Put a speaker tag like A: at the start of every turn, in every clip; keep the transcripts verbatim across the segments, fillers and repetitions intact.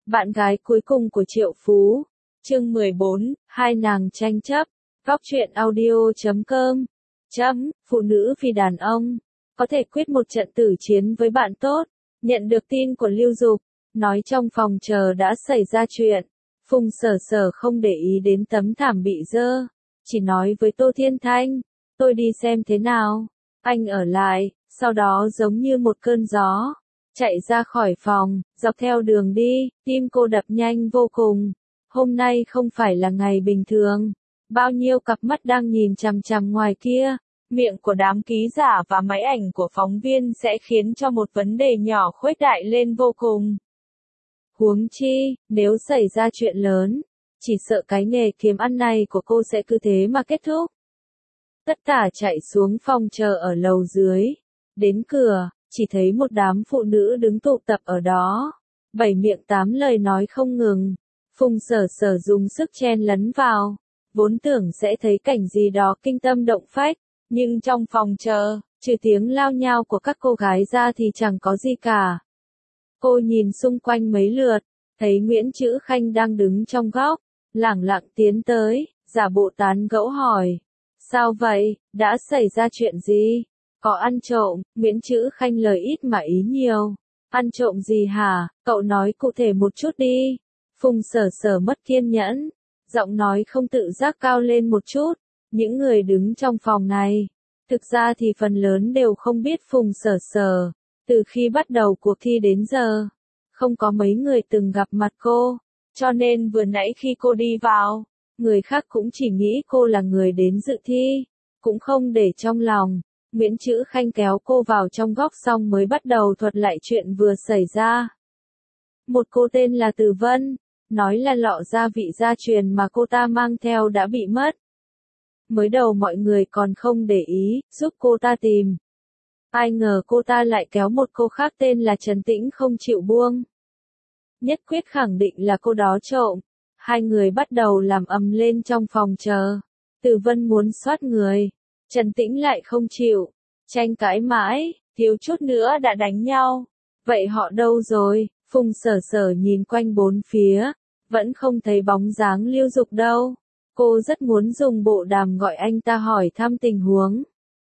A: Bạn gái cuối cùng của Triệu Phú. Chương mười bốn, hai nàng tranh chấp. Góc truyện audio chấm com. Chấm, phụ nữ vì đàn ông. Có thể quyết một trận tử chiến với bạn tốt. Nhận được tin của Lưu Dục, nói trong phòng chờ đã xảy ra chuyện. Phùng Sở Sở không để ý đến tấm thảm bị dơ. Chỉ nói với Tô Thiên Thanh, tôi đi xem thế nào. Anh ở lại, sau đó giống như một cơn gió. Chạy ra khỏi phòng, dọc theo đường đi, tim cô đập nhanh vô cùng. Hôm nay không phải là ngày bình thường. Bao nhiêu cặp mắt đang nhìn chằm chằm ngoài kia. Miệng của đám ký giả và máy ảnh của phóng viên sẽ khiến cho một vấn đề nhỏ khuếch đại lên vô cùng. Huống chi, nếu xảy ra chuyện lớn, chỉ sợ cái nghề kiếm ăn này của cô sẽ cứ thế mà kết thúc. Tất cả chạy xuống phòng chờ ở lầu dưới. Đến cửa, chỉ thấy một đám phụ nữ đứng tụ tập ở đó. Bảy miệng tám lời nói không ngừng. Phùng Sở Sở dùng sức chen lấn vào. Vốn tưởng sẽ thấy cảnh gì đó kinh tâm động phách. Nhưng trong phòng chờ, trừ tiếng lao nhao của các cô gái ra thì chẳng có gì cả. Cô nhìn xung quanh mấy lượt, thấy Nguyễn Chữ Khanh đang đứng trong góc, lẳng lặng tiến tới, giả bộ tán gẫu hỏi. Sao vậy, đã xảy ra chuyện gì? Có ăn trộm, Nguyễn Chữ Khanh lời ít mà ý nhiều. Ăn trộm gì hả, cậu nói cụ thể một chút đi. Phùng Sở Sở mất kiên nhẫn, giọng nói không tự giác cao lên một chút. Những người đứng trong phòng này, thực ra thì phần lớn đều không biết Phùng Sở Sở. Từ khi bắt đầu cuộc thi đến giờ, không có mấy người từng gặp mặt cô, cho nên vừa nãy khi cô đi vào, người khác cũng chỉ nghĩ cô là người đến dự thi, cũng không để trong lòng. Nguyễn Chữ Khanh kéo cô vào trong góc xong mới bắt đầu thuật lại chuyện vừa xảy ra. Một cô tên là Từ Vân, nói là lọ gia vị gia truyền mà cô ta mang theo đã bị mất. Mới đầu mọi người còn không để ý, giúp cô ta tìm. Ai ngờ cô ta lại kéo một cô khác tên là Trần Tĩnh không chịu buông. Nhất quyết khẳng định là cô đó trộm. Hai người bắt đầu làm ầm lên trong phòng chờ. Từ Vân muốn soát người. Trần Tĩnh lại không chịu. Tranh cãi mãi, thiếu chút nữa đã đánh nhau. Vậy họ đâu rồi? Phùng Sở Sở nhìn quanh bốn phía. Vẫn không thấy bóng dáng Lưu Dục đâu. Cô rất muốn dùng bộ đàm gọi anh ta hỏi thăm tình huống.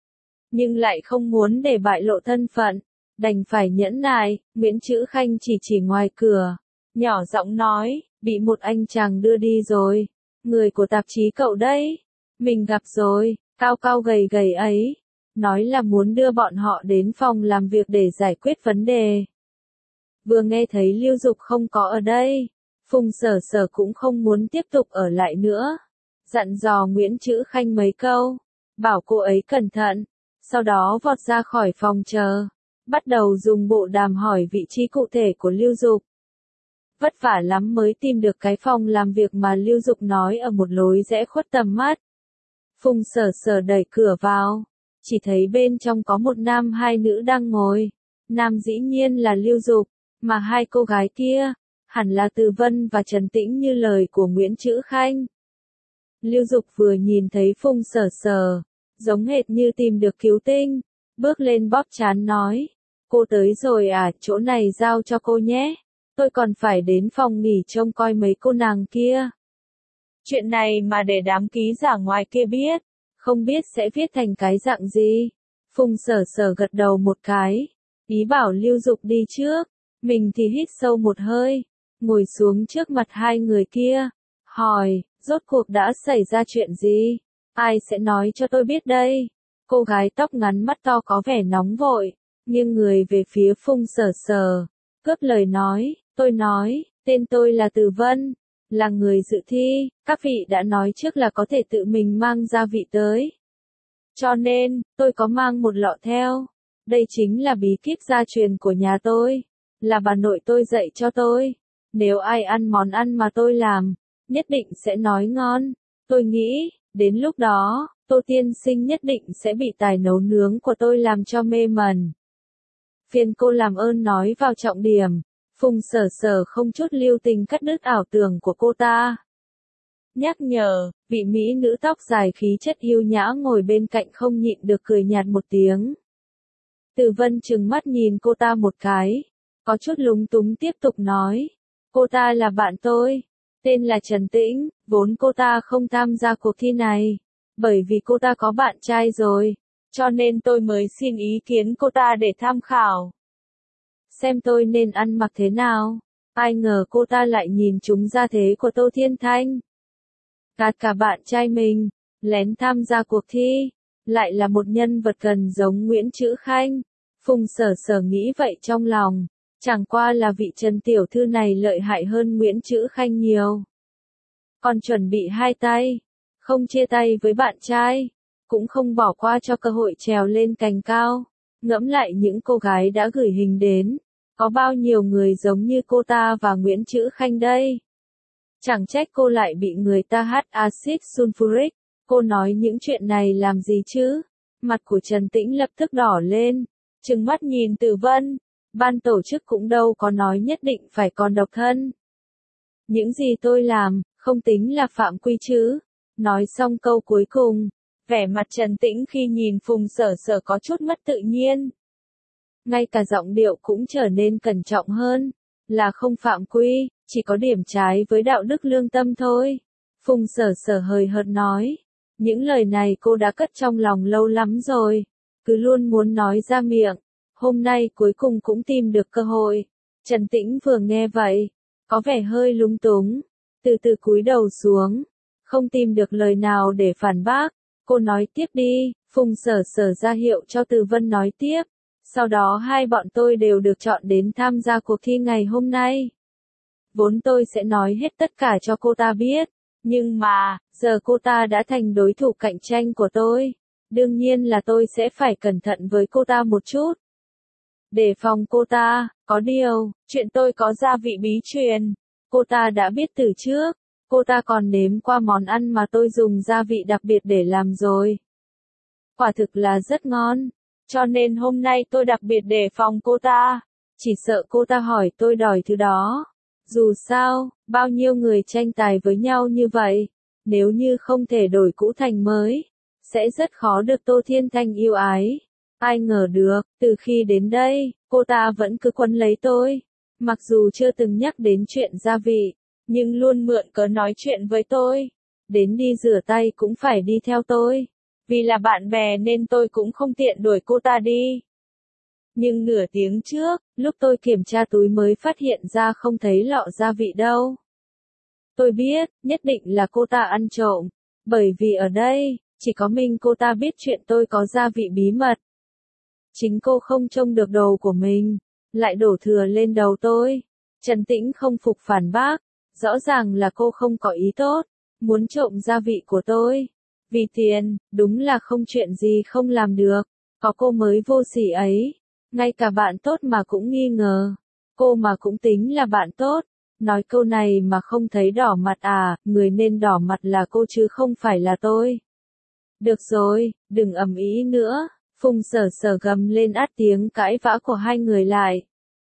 A: Nhưng lại không muốn để bại lộ thân phận. Đành phải nhẫn nại. Nguyễn Chữ Khanh chỉ chỉ ngoài cửa. Nhỏ giọng nói, bị một anh chàng đưa đi rồi. Người của tạp chí cậu đấy. Mình gặp rồi, cao cao gầy gầy ấy. Nói là muốn đưa bọn họ đến phòng làm việc để giải quyết vấn đề. Vừa nghe thấy Lưu Dục không có ở đây. Phùng Sở Sở cũng không muốn tiếp tục ở lại nữa. Dặn dò Nguyễn Chữ Khanh mấy câu. Bảo cô ấy cẩn thận. Sau đó vọt ra khỏi phòng chờ. Bắt đầu dùng bộ đàm hỏi vị trí cụ thể của Lưu Dục. Vất vả lắm mới tìm được cái phòng làm việc mà Lưu Dục nói ở một lối rẽ khuất tầm mắt. Phùng Sở Sở đẩy cửa vào. Chỉ thấy bên trong có một nam hai nữ đang ngồi. Nam dĩ nhiên là Lưu Dục. Mà hai cô gái kia, hẳn là Từ Vân và Trần Tĩnh như lời của Nguyễn Chữ Khanh. Lưu Dục vừa nhìn thấy Phùng Sở Sở, giống hệt như tìm được cứu tinh, bước lên bóp trán nói, cô tới rồi à, chỗ này giao cho cô nhé, tôi còn phải đến phòng nghỉ trông coi mấy cô nàng kia. Chuyện này mà để đám ký giả ngoài kia biết, không biết sẽ viết thành cái dạng gì. Phùng Sở Sở gật đầu một cái, ý bảo Lưu Dục đi trước, mình thì hít sâu một hơi, ngồi xuống trước mặt hai người kia, hỏi, rốt cuộc đã xảy ra chuyện gì? Ai sẽ nói cho tôi biết đây? Cô gái tóc ngắn mắt to có vẻ nóng vội, nghiêng người về phía Phùng Sở Sở, cướp lời nói, tôi nói, tên tôi là Từ Vân, là người dự thi, các vị đã nói trước là có thể tự mình mang gia vị tới. Cho nên, tôi có mang một lọ theo, đây chính là bí kíp gia truyền của nhà tôi, là bà nội tôi dạy cho tôi, nếu ai ăn món ăn mà tôi làm, nhất định sẽ nói ngon, tôi nghĩ, đến lúc đó, Tô tiên sinh nhất định sẽ bị tài nấu nướng của tôi làm cho mê mẩn. Phiền cô làm ơn nói vào trọng điểm. Phùng Sở Sở không chút lưu tình cắt đứt ảo tưởng của cô ta. Nhắc nhở, vị mỹ nữ tóc dài khí chất yêu nhã ngồi bên cạnh không nhịn được cười nhạt một tiếng. Từ Vân trừng mắt nhìn cô ta một cái, có chút lúng túng tiếp tục nói, Cô ta là bạn tôi, tên là Trần Tĩnh, vốn cô ta không tham gia cuộc thi này, bởi vì cô ta có bạn trai rồi, cho nên tôi mới xin ý kiến cô ta để tham khảo. Xem tôi nên ăn mặc thế nào, ai ngờ cô ta lại nhìn trúng gia thế của Tô Thiên Thanh. Gạt cả bạn trai mình, lén tham gia cuộc thi, lại là một nhân vật gần giống Nguyễn Trữ Khanh. Phùng Sở Sở nghĩ vậy trong lòng, chẳng qua là vị Trần tiểu thư này lợi hại hơn Nguyễn Trữ Khanh nhiều. Còn chuẩn bị hai tay, không chia tay với bạn trai, cũng không bỏ qua cho cơ hội trèo lên cành cao. Ngẫm lại những cô gái đã gửi hình đến, có bao nhiêu người giống như cô ta và Nguyễn Trữ Khanh đây. Chẳng trách cô lại bị người ta hắt axit sulfuric, cô nói những chuyện này làm gì chứ? Mặt của Trần Tĩnh lập tức đỏ lên, trừng mắt nhìn Từ Vân, ban tổ chức cũng đâu có nói nhất định phải còn độc thân. Những gì tôi làm, không tính là phạm quy chứ. Nói xong câu cuối cùng, vẻ mặt Trần Tĩnh khi nhìn Phùng Sở Sở có chút mất tự nhiên. Ngay cả giọng điệu cũng trở nên cẩn trọng hơn, là không phạm quy, chỉ có điểm trái với đạo đức lương tâm thôi. Phùng Sở Sở hời hợt nói, những lời này cô đã cất trong lòng lâu lắm rồi, cứ luôn muốn nói ra miệng, hôm nay cuối cùng cũng tìm được cơ hội. Trần Tĩnh vừa nghe vậy, có vẻ hơi lúng túng, từ từ cúi đầu xuống, không tìm được lời nào để phản bác, cô nói tiếp đi. Phùng Sở Sở ra hiệu cho Từ Vân nói tiếp, sau đó hai bọn tôi đều được chọn đến tham gia cuộc thi ngày hôm nay. Vốn tôi sẽ nói hết tất cả cho cô ta biết, nhưng mà, giờ cô ta đã thành đối thủ cạnh tranh của tôi, đương nhiên là tôi sẽ phải cẩn thận với cô ta một chút. Đề phòng cô ta, có điều, chuyện tôi có gia vị bí truyền, cô ta đã biết từ trước, cô ta còn nếm qua món ăn mà tôi dùng gia vị đặc biệt để làm rồi. Quả thực là rất ngon, cho nên hôm nay tôi đặc biệt đề phòng cô ta, chỉ sợ cô ta hỏi tôi đòi thứ đó. Dù sao, bao nhiêu người tranh tài với nhau như vậy, nếu như không thể đổi cũ thành mới, sẽ rất khó được Tô Thiên Thanh yêu ái. Ai ngờ được, từ khi đến đây, cô ta vẫn cứ quấn lấy tôi. Mặc dù chưa từng nhắc đến chuyện gia vị, nhưng luôn mượn cớ nói chuyện với tôi. Đến đi rửa tay cũng phải đi theo tôi. Vì là bạn bè nên tôi cũng không tiện đuổi cô ta đi. Nhưng nửa tiếng trước, lúc tôi kiểm tra túi mới phát hiện ra không thấy lọ gia vị đâu. Tôi biết, nhất định là cô ta ăn trộm, bởi vì ở đây, chỉ có mình cô ta biết chuyện tôi có gia vị bí mật. Chính cô không trông được đồ của mình, lại đổ thừa lên đầu tôi. Trần Tĩnh không phục phản bác, rõ ràng là cô không có ý tốt, muốn trộm gia vị của tôi. Vì tiền, đúng là không chuyện gì không làm được, có cô mới vô sỉ ấy. Ngay cả bạn tốt mà cũng nghi ngờ, cô mà cũng tính là bạn tốt, nói câu này mà không thấy đỏ mặt à, người nên đỏ mặt là cô chứ không phải là tôi. Được rồi, đừng ầm ĩ nữa, Phùng Sở Sở gầm lên át tiếng cãi vã của hai người lại.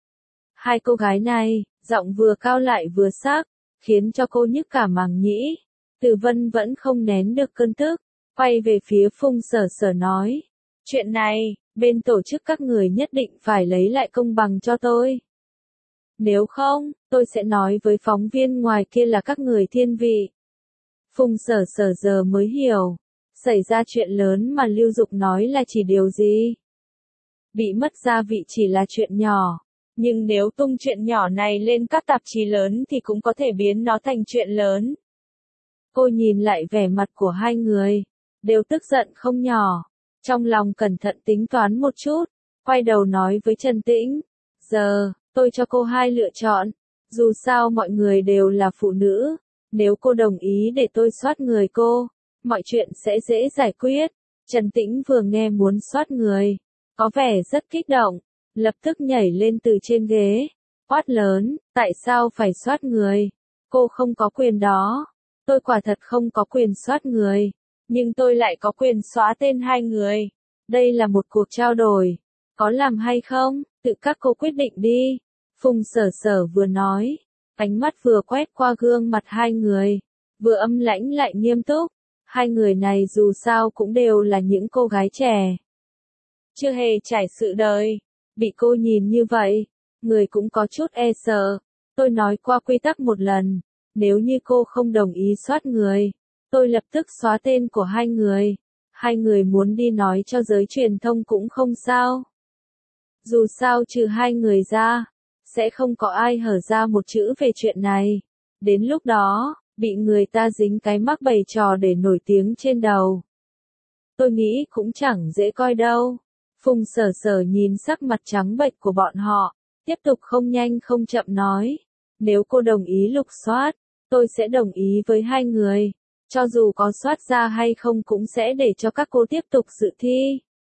A: Hai cô gái này, giọng vừa cao lại vừa sắc, khiến cho cô nhức cả màng nhĩ. Từ Vân vẫn không nén được cơn tức, quay về phía Phùng Sở Sở nói, chuyện này, bên tổ chức các người nhất định phải lấy lại công bằng cho tôi. Nếu không, tôi sẽ nói với phóng viên ngoài kia là các người thiên vị. Phùng Sở Sở giờ mới hiểu, xảy ra chuyện lớn mà Lưu Dục nói là chỉ điều gì. Bị mất gia vị chỉ là chuyện nhỏ, nhưng nếu tung chuyện nhỏ này lên các tạp chí lớn thì cũng có thể biến nó thành chuyện lớn. Cô nhìn lại vẻ mặt của hai người, đều tức giận không nhỏ. Trong lòng cẩn thận tính toán một chút, quay đầu nói với Trần Tĩnh, giờ, tôi cho cô hai lựa chọn, dù sao mọi người đều là phụ nữ, nếu cô đồng ý để tôi soát người cô, mọi chuyện sẽ dễ giải quyết. Trần Tĩnh vừa nghe muốn soát người, có vẻ rất kích động, lập tức nhảy lên từ trên ghế, quát lớn, tại sao phải soát người, cô không có quyền đó, tôi quả thật không có quyền soát người. Nhưng tôi lại có quyền xóa tên hai người. Đây là một cuộc trao đổi. Có làm hay không, tự các cô quyết định đi. Phùng Sở Sở vừa nói, ánh mắt vừa quét qua gương mặt hai người, vừa âm lãnh lại nghiêm túc. Hai người này dù sao cũng đều là những cô gái trẻ, chưa hề trải sự đời. Bị cô nhìn như vậy, người cũng có chút e sợ. Tôi nói qua quy tắc một lần, nếu như cô không đồng ý soát người, tôi lập tức xóa tên của hai người. Hai người muốn đi nói cho giới truyền thông cũng không sao. Dù sao trừ hai người ra, sẽ không có ai hở ra một chữ về chuyện này. Đến lúc đó, bị người ta dính cái mắc bày trò để nổi tiếng trên đầu. Tôi nghĩ cũng chẳng dễ coi đâu. Phùng Sở Sở nhìn sắc mặt trắng bệch của bọn họ, tiếp tục không nhanh không chậm nói. Nếu cô đồng ý lục soát, tôi sẽ đồng ý với hai người. Cho dù có soát ra hay không cũng sẽ để cho các cô tiếp tục dự thi.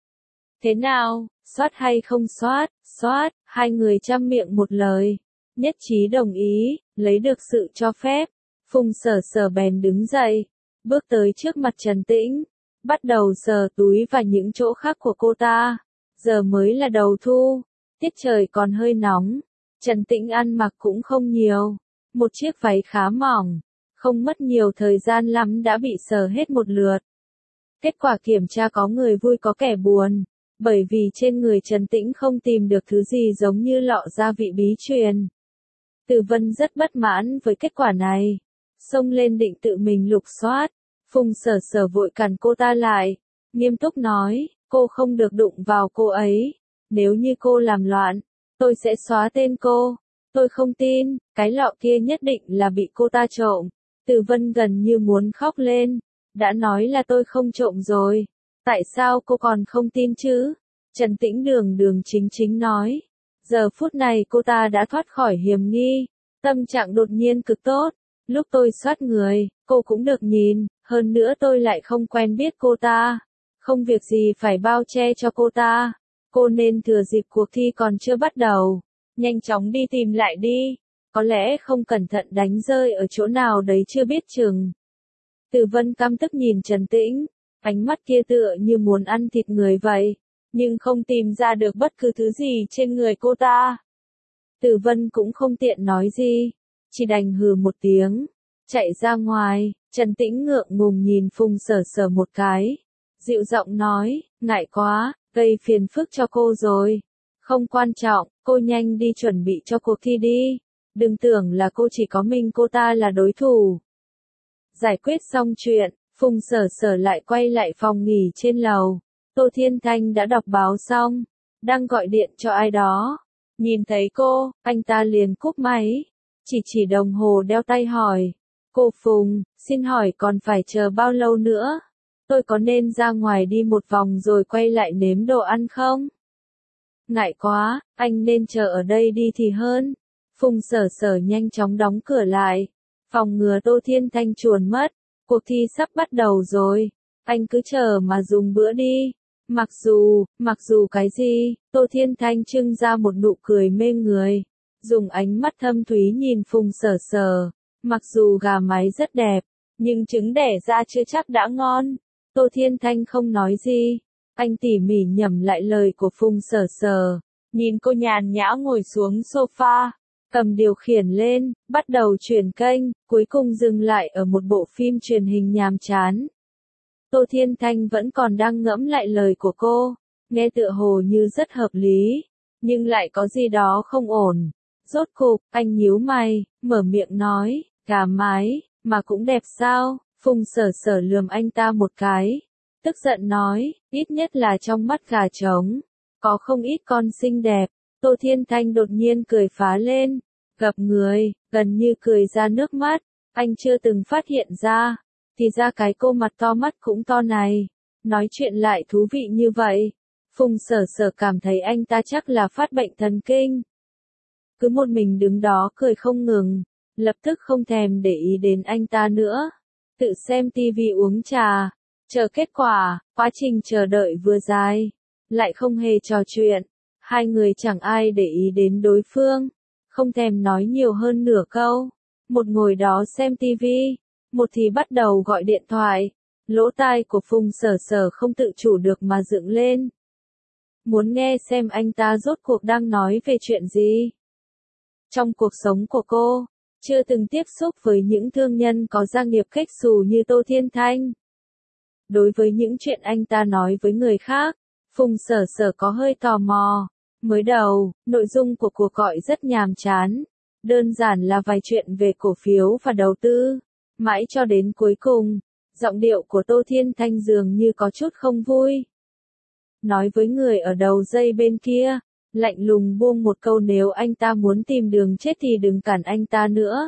A: Thế nào, soát hay không soát, soát, hai người chăm miệng một lời. Nhất trí đồng ý, lấy được sự cho phép. Phùng Sở Sở bèn đứng dậy, bước tới trước mặt Trần Tĩnh, bắt đầu sờ túi và những chỗ khác của cô ta. Giờ mới là đầu thu, tiết trời còn hơi nóng. Trần Tĩnh ăn mặc cũng không nhiều, một chiếc váy khá mỏng, không mất nhiều thời gian lắm đã bị sờ hết một lượt. Kết quả kiểm tra có người vui có kẻ buồn, bởi vì trên người Trần Tĩnh không tìm được thứ gì giống như lọ gia vị bí truyền. Từ Vân rất bất mãn với kết quả này, xông lên định tự mình lục soát. Phùng Sở Sở vội cản cô ta lại, nghiêm túc nói, cô không được đụng vào cô ấy, nếu như cô làm loạn, tôi sẽ xóa tên cô. Tôi không tin, cái lọ kia nhất định là bị cô ta trộm. Từ Vân gần như muốn khóc lên, đã nói là tôi không trộm rồi, tại sao cô còn không tin chứ? Trần Tĩnh đường đường chính chính nói, giờ phút này cô ta đã thoát khỏi hiểm nghi, tâm trạng đột nhiên cực tốt. Lúc tôi soát người, cô cũng được nhìn, hơn nữa tôi lại không quen biết cô ta, không việc gì phải bao che cho cô ta. Cô nên thừa dịp cuộc thi còn chưa bắt đầu, nhanh chóng đi tìm lại đi, có lẽ không cẩn thận đánh rơi ở chỗ nào đấy chưa biết chừng. Từ Vân căm tức nhìn Trần Tĩnh, ánh mắt kia tựa như muốn ăn thịt người vậy, nhưng không tìm ra được bất cứ thứ gì trên người cô ta. Từ Vân cũng không tiện nói gì, chỉ đành hừ một tiếng, chạy ra ngoài. Trần Tĩnh ngượng ngùng nhìn Phùng Sở Sở một cái, dịu giọng nói, ngại quá, gây phiền phức cho cô rồi. Không quan trọng, cô nhanh đi chuẩn bị cho cuộc thi đi, đừng tưởng là cô chỉ có mình cô ta là đối thủ. Giải quyết xong chuyện, Phùng Sở Sở lại quay lại phòng nghỉ trên lầu. Tô Thiên Thanh đã đọc báo xong, đang gọi điện cho ai đó. Nhìn thấy cô, anh ta liền cúp máy, chỉ chỉ đồng hồ đeo tay hỏi, cô Phùng, xin hỏi còn phải chờ bao lâu nữa? Tôi có nên ra ngoài đi một vòng rồi quay lại nếm đồ ăn không? Ngại quá, anh nên chờ ở đây đi thì hơn. Phùng Sở Sở nhanh chóng đóng cửa lại, phòng ngừa Tô Thiên Thanh chuồn mất. Cuộc thi sắp bắt đầu rồi, anh cứ chờ mà dùng bữa đi. Mặc dù, mặc dù cái gì, Tô Thiên Thanh trưng ra một nụ cười mê người, dùng ánh mắt thâm thúy nhìn Phùng Sở Sở. Mặc dù gà mái rất đẹp, nhưng trứng đẻ ra chưa chắc đã ngon. Tô Thiên Thanh không nói gì, anh tỉ mỉ nhẩm lại lời của Phùng Sở Sở, nhìn cô nhàn nhã ngồi xuống sofa, cầm điều khiển lên, bắt đầu chuyển kênh, cuối cùng dừng lại ở một bộ phim truyền hình nhàm chán. Tô Thiên Thanh vẫn còn đang ngẫm lại lời của cô, nghe tựa hồ như rất hợp lý, nhưng lại có gì đó không ổn. Rốt cục, anh nhíu mày, mở miệng nói, gà mái, mà cũng đẹp sao? Phùng Sở Sở lườm anh ta một cái, tức giận nói, ít nhất là trong mắt gà trống, có không ít con xinh đẹp. Tô Thiên Thanh đột nhiên cười phá lên, gặp người, gần như cười ra nước mắt, anh chưa từng phát hiện ra, thì ra cái cô mặt to mắt cũng to này, nói chuyện lại thú vị như vậy. Phùng Sở Sở cảm thấy anh ta chắc là phát bệnh thần kinh. Cứ một mình đứng đó cười không ngừng, lập tức không thèm để ý đến anh ta nữa. Tự xem tivi uống trà, chờ kết quả, quá trình chờ đợi vừa dài, lại không hề trò chuyện. Hai người chẳng ai để ý đến đối phương, không thèm nói nhiều hơn nửa câu. Một ngồi đó xem tivi, một thì bắt đầu gọi điện thoại. Lỗ tai của Phùng Sở Sở không tự chủ được mà dựng lên. Muốn nghe xem anh ta rốt cuộc đang nói về chuyện gì. Trong cuộc sống của cô, chưa từng tiếp xúc với những thương nhân có gia nghiệp kết xù như Tô Thiên Thanh. Đối với những chuyện anh ta nói với người khác, Phùng Sở Sở có hơi tò mò. Mới đầu, nội dung của cuộc gọi rất nhàm chán, Đơn giản là vài chuyện về cổ phiếu và đầu tư. Mãi cho đến cuối cùng, giọng điệu của Tô Thiên Thanh dường như có chút không vui. Nói với người ở đầu dây bên kia, lạnh lùng buông một câu nếu anh ta muốn tìm đường chết thì đừng cản anh ta nữa.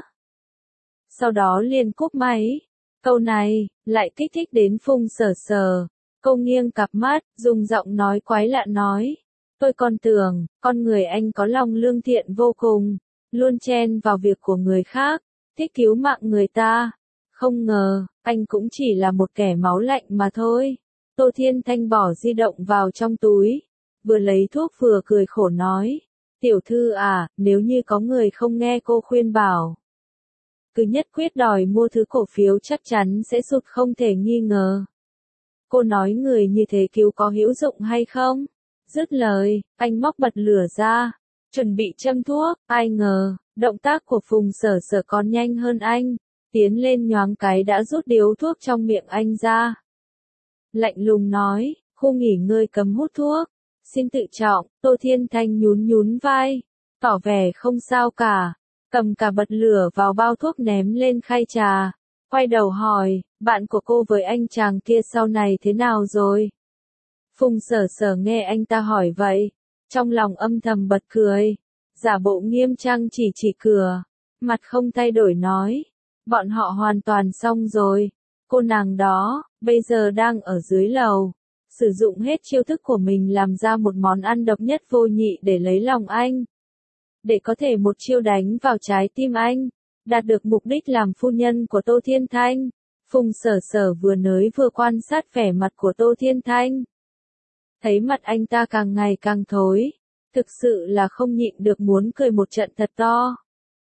A: Sau đó liền cúp máy. Câu này, lại kích thích đến Phùng Sở Sở. Cô nghiêng cặp mắt, dùng giọng nói quái lạ nói. Tôi còn tưởng, con người anh có lòng lương thiện vô cùng, luôn chen vào việc của người khác, thích cứu mạng người ta. Không ngờ, anh cũng chỉ là một kẻ máu lạnh mà thôi. Tô Thiên Thanh bỏ di động vào trong túi, vừa lấy thuốc vừa cười khổ nói. Tiểu thư à, nếu như có người không nghe cô khuyên bảo, cứ nhất quyết đòi mua thứ cổ phiếu chắc chắn sẽ sụt không thể nghi ngờ. Cô nói người như thế cứu có hữu dụng hay không? Dứt lời, anh móc bật lửa ra, chuẩn bị châm thuốc, ai ngờ, động tác của Phùng Sở Sở còn nhanh hơn anh, tiến lên nhoáng cái đã rút điếu thuốc trong miệng anh ra. Lạnh lùng nói, khu nghỉ ngơi cấm hút thuốc, xin tự trọng. Tô Thiên Thanh nhún nhún vai, tỏ vẻ không sao cả, cầm cả bật lửa vào bao thuốc ném lên khay trà, quay đầu hỏi, bạn của cô với anh chàng kia sau này thế nào rồi? Phùng Sở Sở nghe anh ta hỏi vậy, trong lòng âm thầm bật cười, giả bộ nghiêm trang chỉ chỉ cửa, mặt không thay đổi nói, bọn họ hoàn toàn xong rồi, cô nàng đó, bây giờ đang ở dưới lầu, sử dụng hết chiêu thức của mình làm ra một món ăn độc nhất vô nhị để lấy lòng anh. Để có thể một chiêu đánh vào trái tim anh, đạt được mục đích làm phu nhân của Tô Thiên Thanh. Phùng Sở Sở vừa nới vừa quan sát vẻ mặt của Tô Thiên Thanh. Thấy mặt anh ta càng ngày càng thối, thực sự là không nhịn được muốn cười một trận thật to.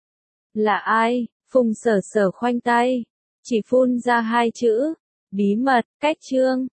A: Là ai? Phùng Sở Sở khoanh tay, chỉ phun ra hai chữ, bí mật. Cách chương